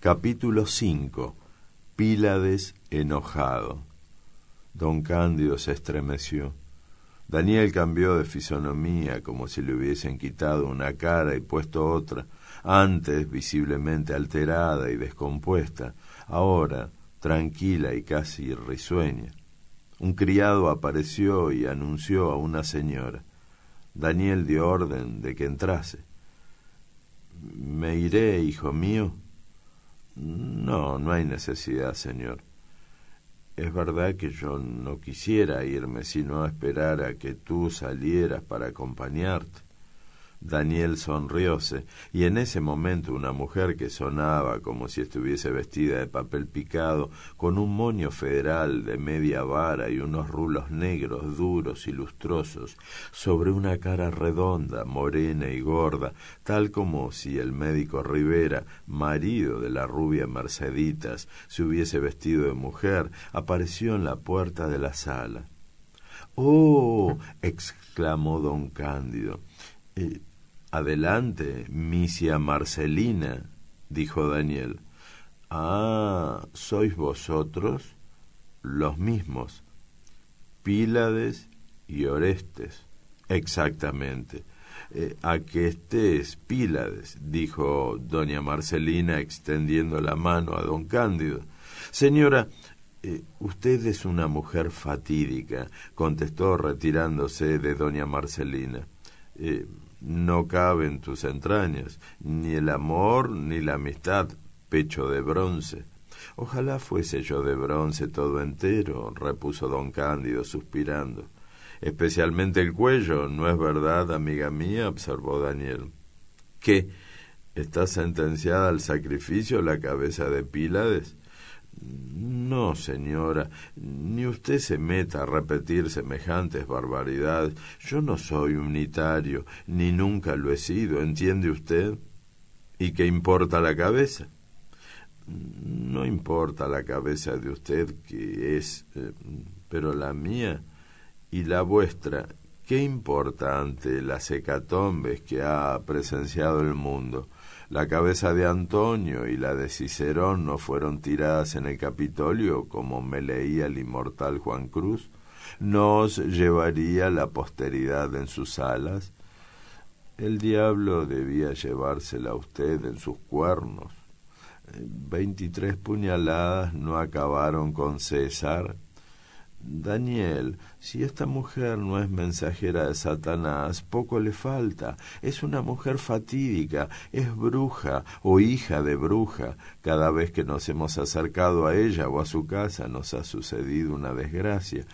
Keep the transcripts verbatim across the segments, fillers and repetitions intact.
Capítulo cinco. Pílades enojado. Don Cándido se estremeció. Daniel cambió de fisonomía como si le hubiesen quitado una cara y puesto otra, antes visiblemente alterada y descompuesta, ahora tranquila y casi risueña. Un criado apareció y anunció a una señora. Daniel dio orden de que entrase. «¿Me iré, hijo mío?» «No, no hay necesidad, señor. Es verdad que yo no quisiera irme, sino esperar a que tú salieras para acompañarte». Daniel sonrióse, y en ese momento una mujer que sonaba como si estuviese vestida de papel picado, con un moño federal de media vara y unos rulos negros duros y lustrosos, sobre una cara redonda, morena y gorda, tal como si el médico Rivera, marido de la rubia Merceditas, se hubiese vestido de mujer, apareció en la puerta de la sala. «¡Oh!», exclamó don Cándido. Eh, «Adelante, misia Marcelina», dijo Daniel. «Ah, ¿sois vosotros?» «Los mismos. Pílades y Orestes». «Exactamente. Eh, a que estés, Pílades», dijo doña Marcelina, extendiendo la mano a don Cándido. «Señora, eh, usted es una mujer fatídica», contestó retirándose de doña Marcelina. Eh, «No cabe en tus entrañas, ni el amor ni la amistad, pecho de bronce». «Ojalá fuese yo de bronce todo entero», repuso don Cándido suspirando. «Especialmente el cuello, ¿no es verdad, amiga mía?», observó Daniel. «¿Qué? ¿Está sentenciada al sacrificio la cabeza de Pílades?» «No, señora, ni usted se meta a repetir semejantes barbaridades. Yo no soy unitario, ni nunca lo he sido, ¿entiende usted? ¿Y qué importa la cabeza?» «No importa la cabeza de usted, que es, eh, pero la mía y la vuestra, ¿qué importa ante las hecatombes que ha presenciado el mundo? La cabeza de Antonio y la de Cicerón no fueron tiradas en el Capitolio, como me leía el inmortal Juan Cruz. ¿No os llevaría la posteridad en sus alas? El diablo debía llevársela a usted en sus cuernos. Veintitrés puñaladas no acabaron con César. Daniel, si esta mujer no es mensajera de Satanás, poco le falta. Es una mujer fatídica, es bruja o hija de bruja. Cada vez que nos hemos acercado a ella o a su casa nos ha sucedido una desgracia,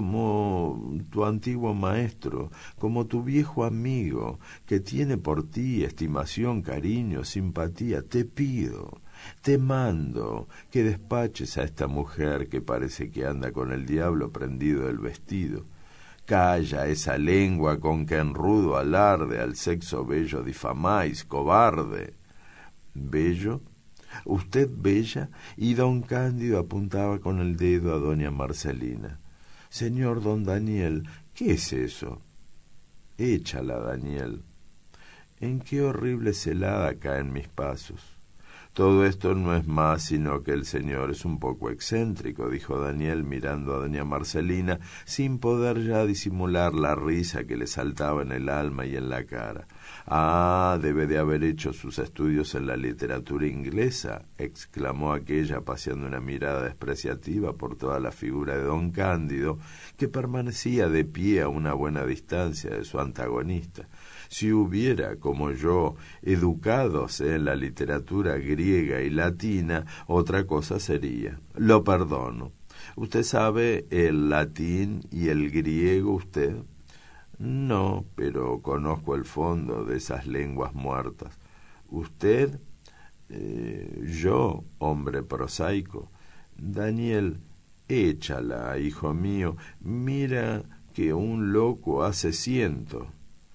como tu antiguo maestro, como tu viejo amigo, que tiene por ti estimación, cariño, simpatía. Te pido, te mando que despaches a esta mujer que parece que anda con el diablo prendido del vestido. Calla esa lengua con que en rudo alarde al sexo bello difamáis, cobarde». «¿Bello? ¿Usted bella?». Y don Cándido apuntaba con el dedo a doña Marcelina. «Señor don Daniel, ¿qué es eso?». «Échala, Daniel». «¿En qué horrible celada caen mis pasos?». «Todo esto no es más sino que el señor es un poco excéntrico», dijo Daniel mirando a doña Marcelina, sin poder ya disimular la risa que le saltaba en el alma y en la cara. «Ah, debe de haber hecho sus estudios en la literatura inglesa», exclamó aquella, paseando una mirada despreciativa por toda la figura de don Cándido, que permanecía de pie a una buena distancia de su antagonista. «Si hubiera, como yo, educados en la literatura griega y latina, otra cosa sería. Lo perdono. ¿Usted sabe el latín y el griego, usted?» «No, pero conozco el fondo de esas lenguas muertas». «¿Usted?» Eh, «Yo, hombre prosaico». «Daniel, échala, hijo mío. Mira que un loco hace ciento».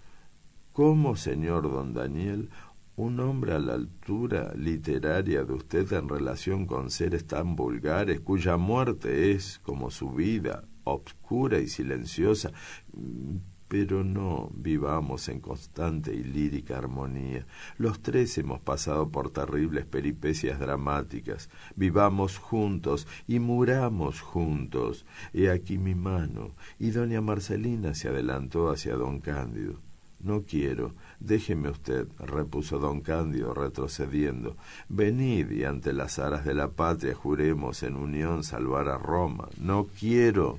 «¿Cómo, señor don Daniel? Un hombre a la altura literaria de usted en relación con seres tan vulgares, cuya muerte es, como su vida, obscura y silenciosa. Pero no vivamos en constante y lírica armonía. Los tres hemos pasado por terribles peripecias dramáticas. Vivamos juntos y muramos juntos. He aquí mi mano. Y doña Marcelina se adelantó hacia don Cándido. No quiero, déjeme usted, repuso don Cándido retrocediendo. Venid y ante las aras de la patria juremos en unión salvar a Roma. No quiero.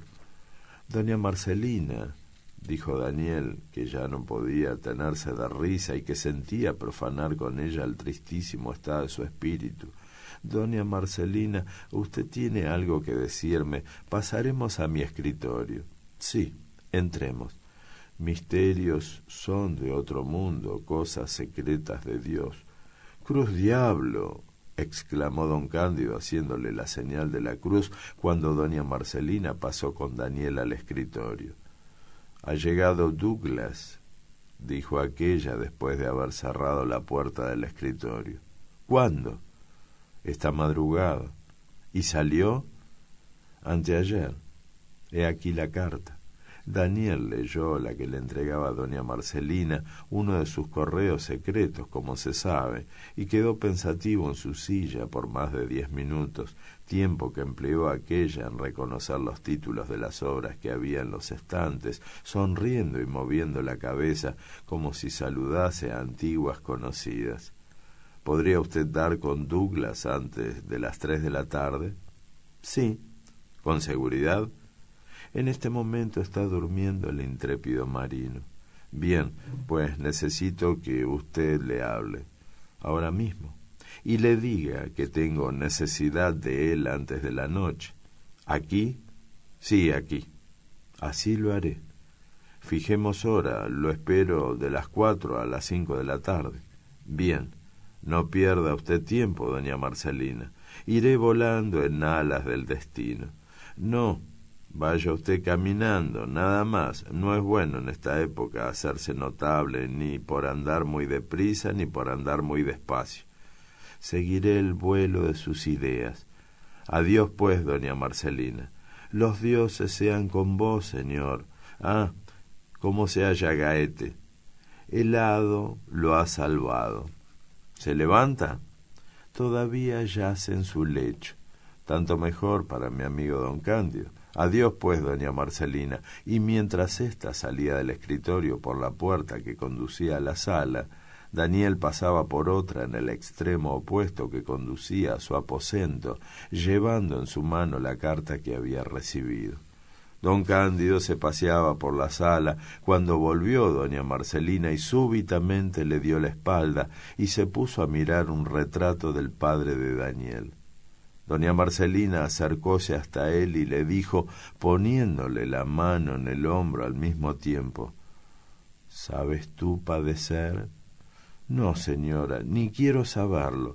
Doña Marcelina, dijo Daniel, que ya no podía tenerse de risa y que sentía profanar con ella el tristísimo estado de su espíritu. Doña Marcelina, usted tiene algo que decirme. Pasaremos a mi escritorio. Sí, entremos. Misterios son de otro mundo, cosas secretas de Dios. Cruz diablo, exclamó don Cándido haciéndole la señal de la cruz cuando doña Marcelina pasó con Daniel al escritorio. Ha llegado Douglas, dijo aquella después de haber cerrado la puerta del escritorio. ¿Cuándo? Esta madrugada. ¿Y salió? Anteayer. He aquí la carta. Daniel leyó la que le entregaba doña Marcelina, uno de sus correos secretos, como se sabe, y quedó pensativo en su silla por más de diez minutos, tiempo que empleó aquella en reconocer los títulos de las obras que había en los estantes, sonriendo y moviendo la cabeza como si saludase a antiguas conocidas. ¿Podría usted dar con Douglas antes de las tres de la tarde? Sí. ¿Con seguridad? En este momento está durmiendo el intrépido marino. Bien, pues necesito que usted le hable, ahora mismo, y le diga que tengo necesidad de él antes de la noche. ¿Aquí? Sí, aquí. Así lo haré. Fijemos hora, lo espero de las cuatro a las cinco de la tarde. Bien, no pierda usted tiempo, doña Marcelina. Iré volando en alas del destino. No, vaya usted caminando, nada más. No es bueno en esta época hacerse notable ni por andar muy deprisa ni por andar muy despacio. Seguiré el vuelo de sus ideas. Adiós, pues, doña Marcelina. Los dioses sean con vos, señor. Ah, cómo se halla Gaete. El hado lo ha salvado. ¿Se levanta? Todavía yace en su lecho. Tanto mejor para mi amigo don Cándido. Adiós, pues, doña Marcelina. Y mientras ésta salía del escritorio por la puerta que conducía a la sala, Daniel pasaba por otra en el extremo opuesto que conducía a su aposento, llevando en su mano la carta que había recibido. Don Cándido se paseaba por la sala cuando volvió doña Marcelina y súbitamente le dio la espalda y se puso a mirar un retrato del padre de Daniel. Doña Marcelina acercóse hasta él y le dijo, poniéndole la mano en el hombro al mismo tiempo, ¿sabes tú padecer? No, señora, ni quiero saberlo.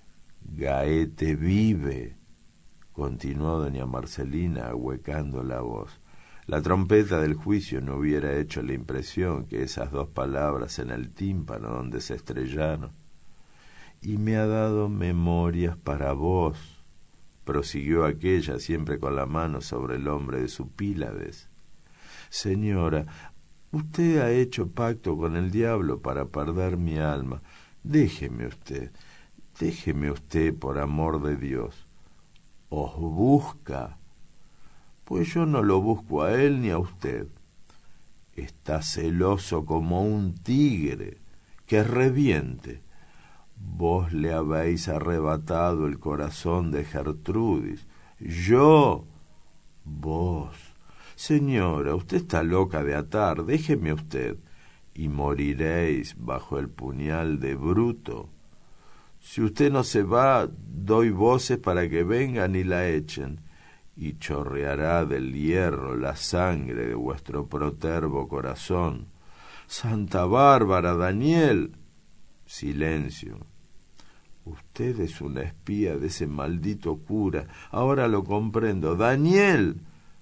Gaete vive, continuó doña Marcelina ahuecando la voz. La trompeta del juicio no hubiera hecho la impresión que esas dos palabras en el tímpano donde se estrellaron. Y me ha dado memorias para vos, prosiguió aquella siempre con la mano sobre el hombro de su Pílades. Señora, usted ha hecho pacto con el diablo para perder mi alma. Déjeme usted, déjeme usted por amor de Dios. ¿Os busca? Pues yo no lo busco a él ni a usted. Está celoso como un tigre, que reviente. Vos le habéis arrebatado el corazón de Gertrudis. Yo, vos. Señora, usted está loca de atar, déjeme usted, y moriréis bajo el puñal de Bruto. Si usted no se va, doy voces para que vengan y la echen, y chorreará del hierro la sangre de vuestro protervo corazón. ¡Santa Bárbara, Daniel! Silencio. Usted es una espía de ese maldito cura, ahora lo comprendo. ¡Daniel!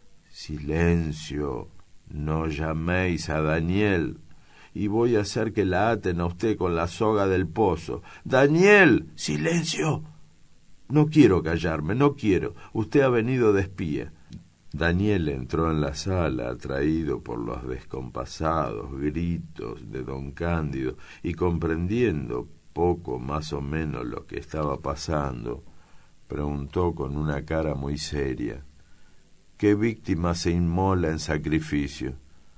Silencio, no llaméis a Daniel, y voy a hacer que la aten a usted con la soga del pozo. ¡Daniel! ¡Silencio! No quiero callarme, no quiero. Usted ha venido de espía. Daniel entró en la sala atraído por los descompasados gritos de don Cándido y comprendiendo poco más o menos lo que estaba pasando, preguntó con una cara muy seria: ¿qué víctima se inmola en sacrificio?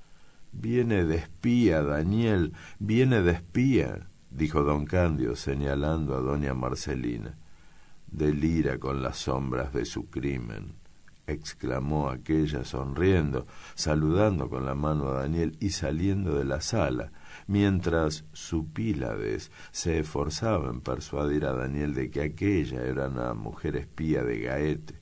Viene de espía, Daniel, viene de espía, dijo don Cándido señalando a doña Marcelina. Delira con las sombras de su crimen, exclamó aquella sonriendo, saludando con la mano a Daniel y saliendo de la sala, mientras su Pílades se esforzaba en persuadir a Daniel de que aquella era una mujer espía de Gaete.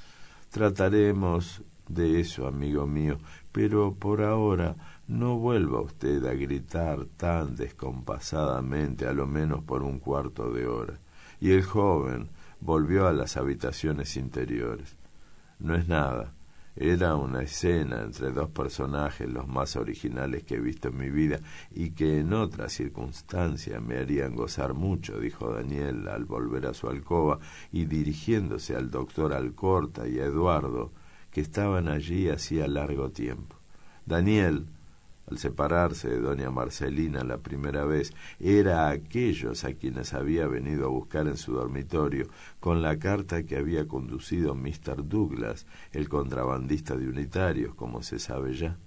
Trataremos de eso, amigo mío, pero por ahora no vuelva usted a gritar tan descompasadamente, a lo menos por un cuarto de hora. Y el joven volvió a las habitaciones interiores. No es nada, era una escena entre dos personajes los más originales que he visto en mi vida y que en otra circunstancia me harían gozar mucho, dijo Daniel al volver a su alcoba y dirigiéndose al doctor Alcorta y a Eduardo, que estaban allí hacía largo tiempo. Daniel, al separarse de doña Marcelina la primera vez, era a aquellos a quienes había venido a buscar en su dormitorio con la carta que había conducido mister Douglas, el contrabandista de unitarios, como se sabe ya.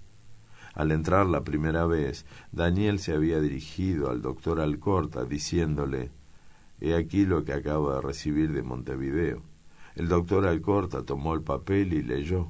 Al entrar la primera vez, Daniel se había dirigido al doctor Alcorta diciéndole: «He aquí lo que acabo de recibir de Montevideo». El doctor Alcorta tomó el papel y leyó: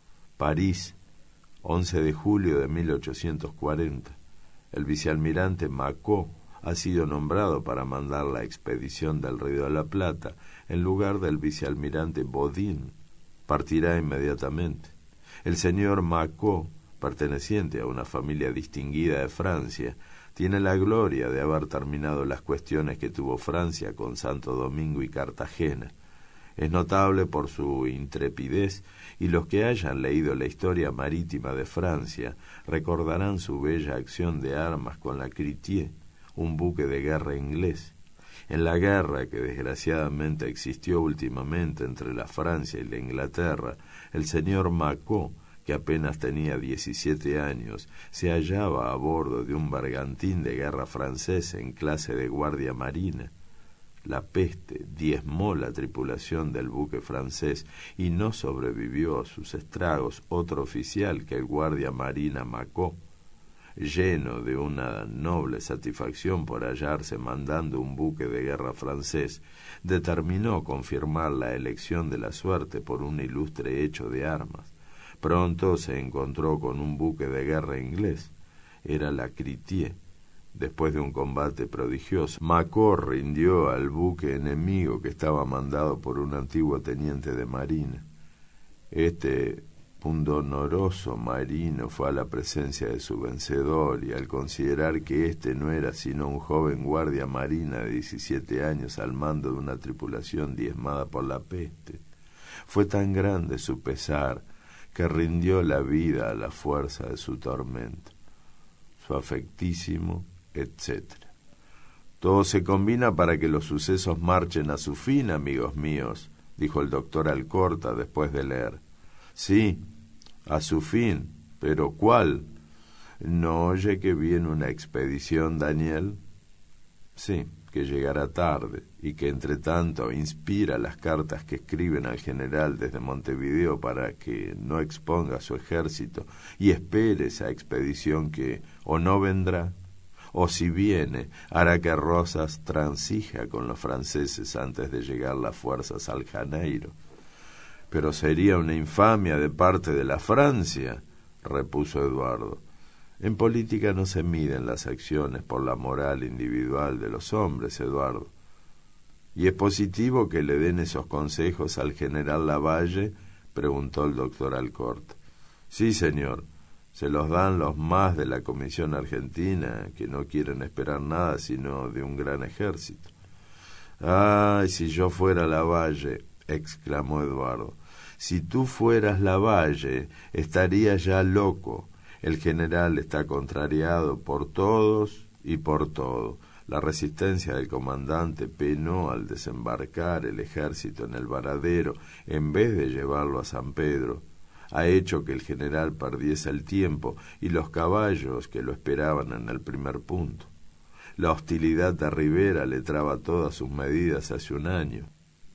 «París, once de julio de mil ochocientos cuarenta. El vicealmirante Macó ha sido nombrado para mandar la expedición del Río de la Plata en lugar del vicealmirante Bodin. Partirá inmediatamente. El señor Macó, perteneciente a una familia distinguida de Francia, tiene la gloria de haber terminado las cuestiones que tuvo Francia con Santo Domingo y Cartagena. Es notable por su intrepidez, y los que hayan leído la historia marítima de Francia recordarán su bella acción de armas con la Critier, un buque de guerra inglés. En la guerra que desgraciadamente existió últimamente entre la Francia y la Inglaterra, el señor Macó, que apenas tenía diecisiete años, se hallaba a bordo de un bergantín de guerra francés en clase de guardia marina. La peste diezmó la tripulación del buque francés y no sobrevivió a sus estragos otro oficial que el guardia marina Macó. Lleno de una noble satisfacción por hallarse mandando un buque de guerra francés, determinó confirmar la elección de la suerte por un ilustre hecho de armas. Pronto se encontró con un buque de guerra inglés. Era la Critier. Después de un combate prodigioso, Macó rindió al buque enemigo que estaba mandado por un antiguo teniente de marina. Este pundonoroso marino fue a la presencia de su vencedor y al considerar que éste no era sino un joven guardia marina de diecisiete años al mando de una tripulación diezmada por la peste, fue tan grande su pesar que rindió la vida a la fuerza de su tormento. Su afectísimo etcétera. Todo se combina para que los sucesos marchen a su fin, amigos míos, dijo el doctor Alcorta después de leer. Sí, a su fin, pero ¿cuál? ¿No oye que viene una expedición, Daniel? Sí, que llegará tarde y que entre tanto inspira las cartas que escriben al general desde Montevideo para que no exponga su ejército y espere esa expedición que o no vendrá, o si viene, hará que Rosas transija con los franceses antes de llegar las fuerzas al Janeiro. Pero sería una infamia de parte de la Francia, repuso Eduardo. En política no se miden las acciones por la moral individual de los hombres, Eduardo. ¿Y es positivo que le den esos consejos al general Lavalle?, preguntó el doctor Alcorta. Sí, señor. Se los dan los más de la Comisión Argentina, que no quieren esperar nada sino de un gran ejército. «Ay, si yo fuera Lavalle», exclamó Eduardo. «Si tú fueras Lavalle, estarías ya loco. El general está contrariado por todos y por todo. La resistencia del comandante penó al desembarcar el ejército en el Varadero en vez de llevarlo a San Pedro. ha hecho que el general perdiese el tiempo y los caballos que lo esperaban en el primer punto. La hostilidad de Rivera le traba todas sus medidas hace un año.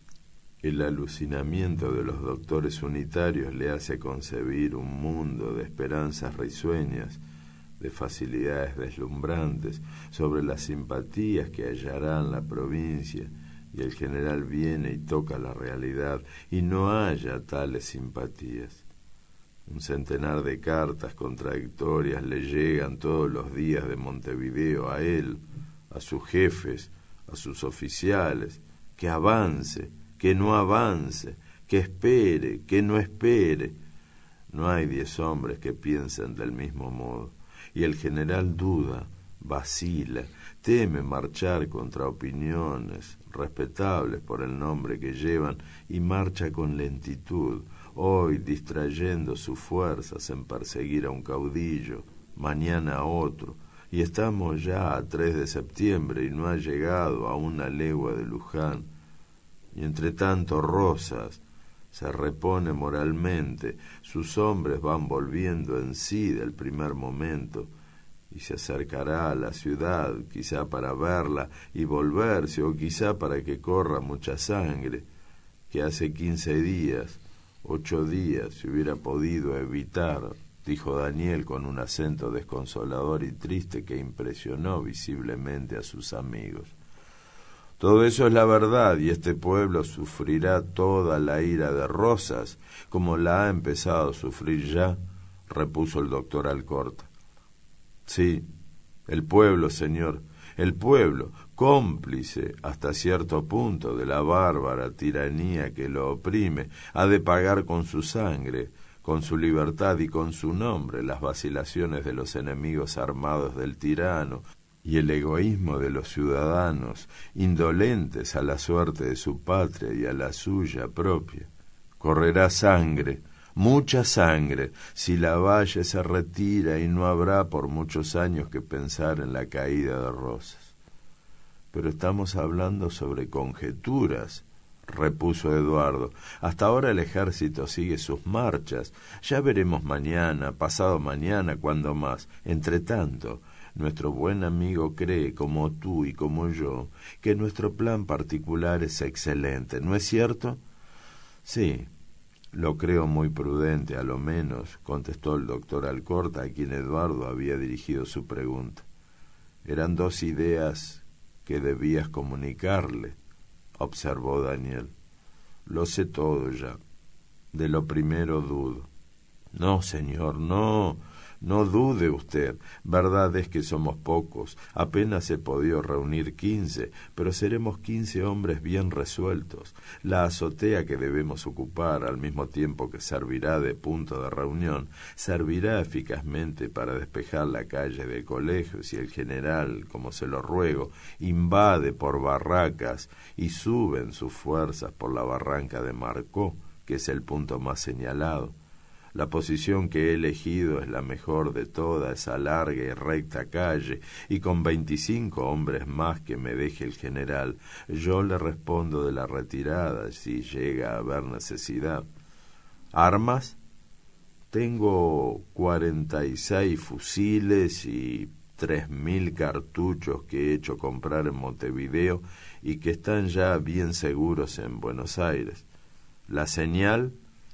El alucinamiento de los doctores unitarios le hace concebir un mundo de esperanzas risueñas, de facilidades deslumbrantes, sobre las simpatías que hallará en la provincia, y el general viene y toca la realidad, y no halla tales simpatías. Un centenar de cartas contradictorias le llegan todos los días de Montevideo a él, a sus jefes, a sus oficiales, que avance, que no avance, que espere, que no espere. No hay diez hombres que piensen del mismo modo, y el general duda, vacila, teme marchar contra opiniones respetables por el nombre que llevan, y marcha con lentitud, hoy distrayendo sus fuerzas en perseguir a un caudillo, mañana a otro, y estamos ya a tres de septiembre y no ha llegado a una legua de Luján. Y entre tanto Rosas se repone moralmente, sus hombres van volviendo en sí del primer momento, y se acercará a la ciudad, quizá para verla y volverse, o quizá para que corra mucha sangre, que hace quince días, ocho días se hubiera podido evitar, dijo Daniel con un acento desconsolador y triste que impresionó visiblemente a sus amigos. Todo eso es la verdad, y este pueblo sufrirá toda la ira de Rosas, como la ha empezado a sufrir ya, repuso el doctor Alcorta. Sí, el pueblo, señor, el pueblo, cómplice hasta cierto punto de la bárbara tiranía que lo oprime, ha de pagar con su sangre, con su libertad y con su nombre las vacilaciones de los enemigos armados del tirano, y el egoísmo de los ciudadanos, indolentes a la suerte de su patria y a la suya propia. Correrá sangre, mucha sangre, si Lavalle se retira, y no habrá por muchos años que pensar en la caída de Rosas. Pero estamos hablando sobre conjeturas, repuso Eduardo. Hasta ahora el ejército sigue sus marchas. Ya veremos mañana, pasado mañana, cuando más. Entre tanto, nuestro buen amigo cree, como tú y como yo, que nuestro plan particular es excelente, ¿no es cierto? Sí, lo creo muy prudente, a lo menos, contestó el doctor Alcorta, a quien Eduardo había dirigido su pregunta. Eran dos ideas que debías comunicarle, observó Daniel. Lo sé todo ya. De lo primero dudo. No, señor, no. No dude usted, verdad es que somos pocos, apenas he podido reunir quince, pero seremos quince hombres bien resueltos. La azotea que debemos ocupar, al mismo tiempo que servirá de punto de reunión, servirá eficazmente para despejar la calle del colegio si el general, como se lo ruego, invade por barracas y suben sus fuerzas por la barranca de Marcó, que es el punto más señalado. La posición que he elegido es la mejor de toda esa larga y recta calle, y con veinticinco hombres más que me deje el general, yo le respondo de la retirada si llega a haber necesidad. ¿Armas? Tengo cuarenta y seis fusiles y tres mil cartuchos que he hecho comprar en Montevideo y que están ya bien seguros en Buenos Aires. La señal,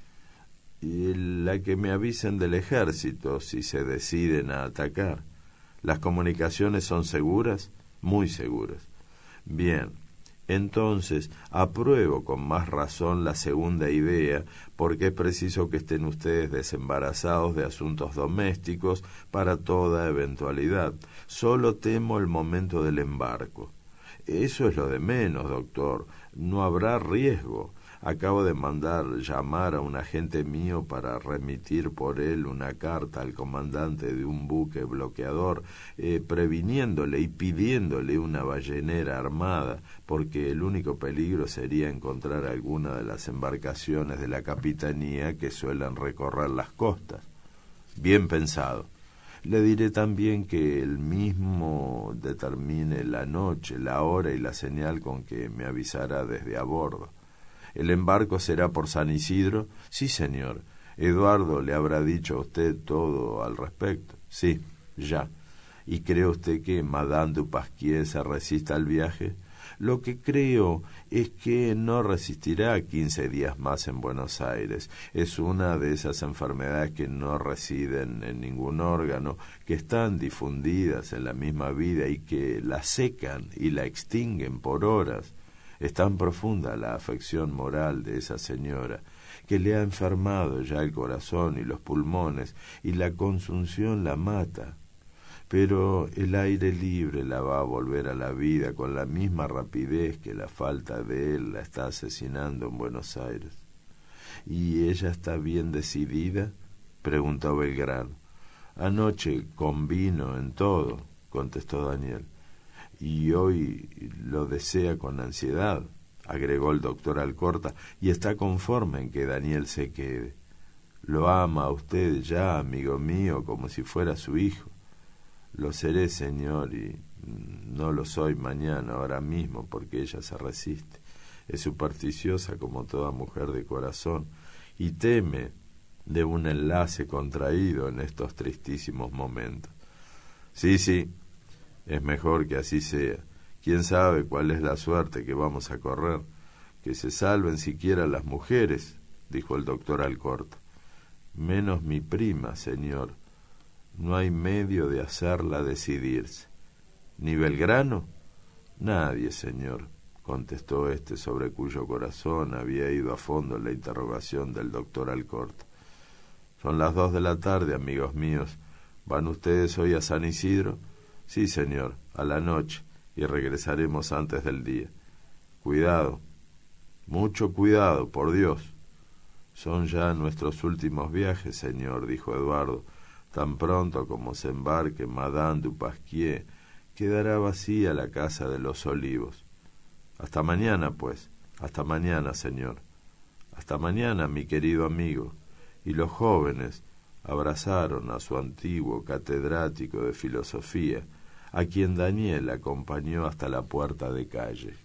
y la que me avisen del ejército si se deciden a atacar. ¿Las comunicaciones son seguras? Muy seguras. Bien, entonces apruebo con más razón la segunda idea, porque es preciso que estén ustedes desembarazados de asuntos domésticos para toda eventualidad. Solo temo el momento del embarco. Eso es lo de menos, doctor. No habrá riesgo. Acabo de mandar llamar a un agente mío para remitir por él una carta al comandante de un buque bloqueador, eh, previniéndole y pidiéndole una ballenera armada, porque el único peligro sería encontrar alguna de las embarcaciones de la capitanía que suelen recorrer las costas. Bien pensado. Le diré también que él mismo determine la noche, la hora y la señal con que me avisará desde a bordo. ¿El embarco será por San Isidro? Sí, señor. Eduardo le habrá dicho a usted todo al respecto. Sí, ya. ¿Y cree usted que Madame du Pasquier se resista al viaje? Lo que creo es que no resistirá quince días más en Buenos Aires. Es una de esas enfermedades que no residen en ningún órgano, que están difundidas en la misma vida y que la secan y la extinguen por horas. Es tan profunda la afección moral de esa señora que le ha enfermado ya el corazón y los pulmones, y la consunción la mata. Pero el aire libre la va a volver a la vida con la misma rapidez que la falta de él la está asesinando en Buenos Aires. ¿Y ella está bien decidida?, preguntó Belgrano. Anoche convino en todo, contestó Daniel. Y hoy lo desea con ansiedad, agregó el doctor Alcorta, y está conforme en que Daniel se quede. Lo ama a usted ya, amigo mío, como si fuera su hijo. Lo seré, señor, y no lo soy mañana, ahora mismo, porque ella se resiste. Es supersticiosa como toda mujer de corazón y teme de un enlace contraído en estos tristísimos momentos. Sí, sí, es mejor que así sea. ¿Quién sabe cuál es la suerte que vamos a correr? Que se salven siquiera las mujeres, dijo el doctor Alcorta. Menos mi prima, señor. No hay medio de hacerla decidirse. ¿Ni Belgrano? Nadie, señor, contestó éste, sobre cuyo corazón había ido a fondo la interrogación del doctor Alcorta. Son las dos de la tarde, amigos míos. ¿Van ustedes hoy a San Isidro? Sí, señor, a la noche, y regresaremos antes del día. Cuidado, mucho cuidado, por Dios. Son ya nuestros últimos viajes, señor, dijo Eduardo. Tan pronto como se embarque Madame du Pasquier, quedará vacía la casa de los Olivos. Hasta mañana, pues. Hasta mañana, señor. Hasta mañana, mi querido amigo. Y los jóvenes abrazaron a su antiguo catedrático de filosofía, a quien Daniel acompañó hasta la puerta de calle.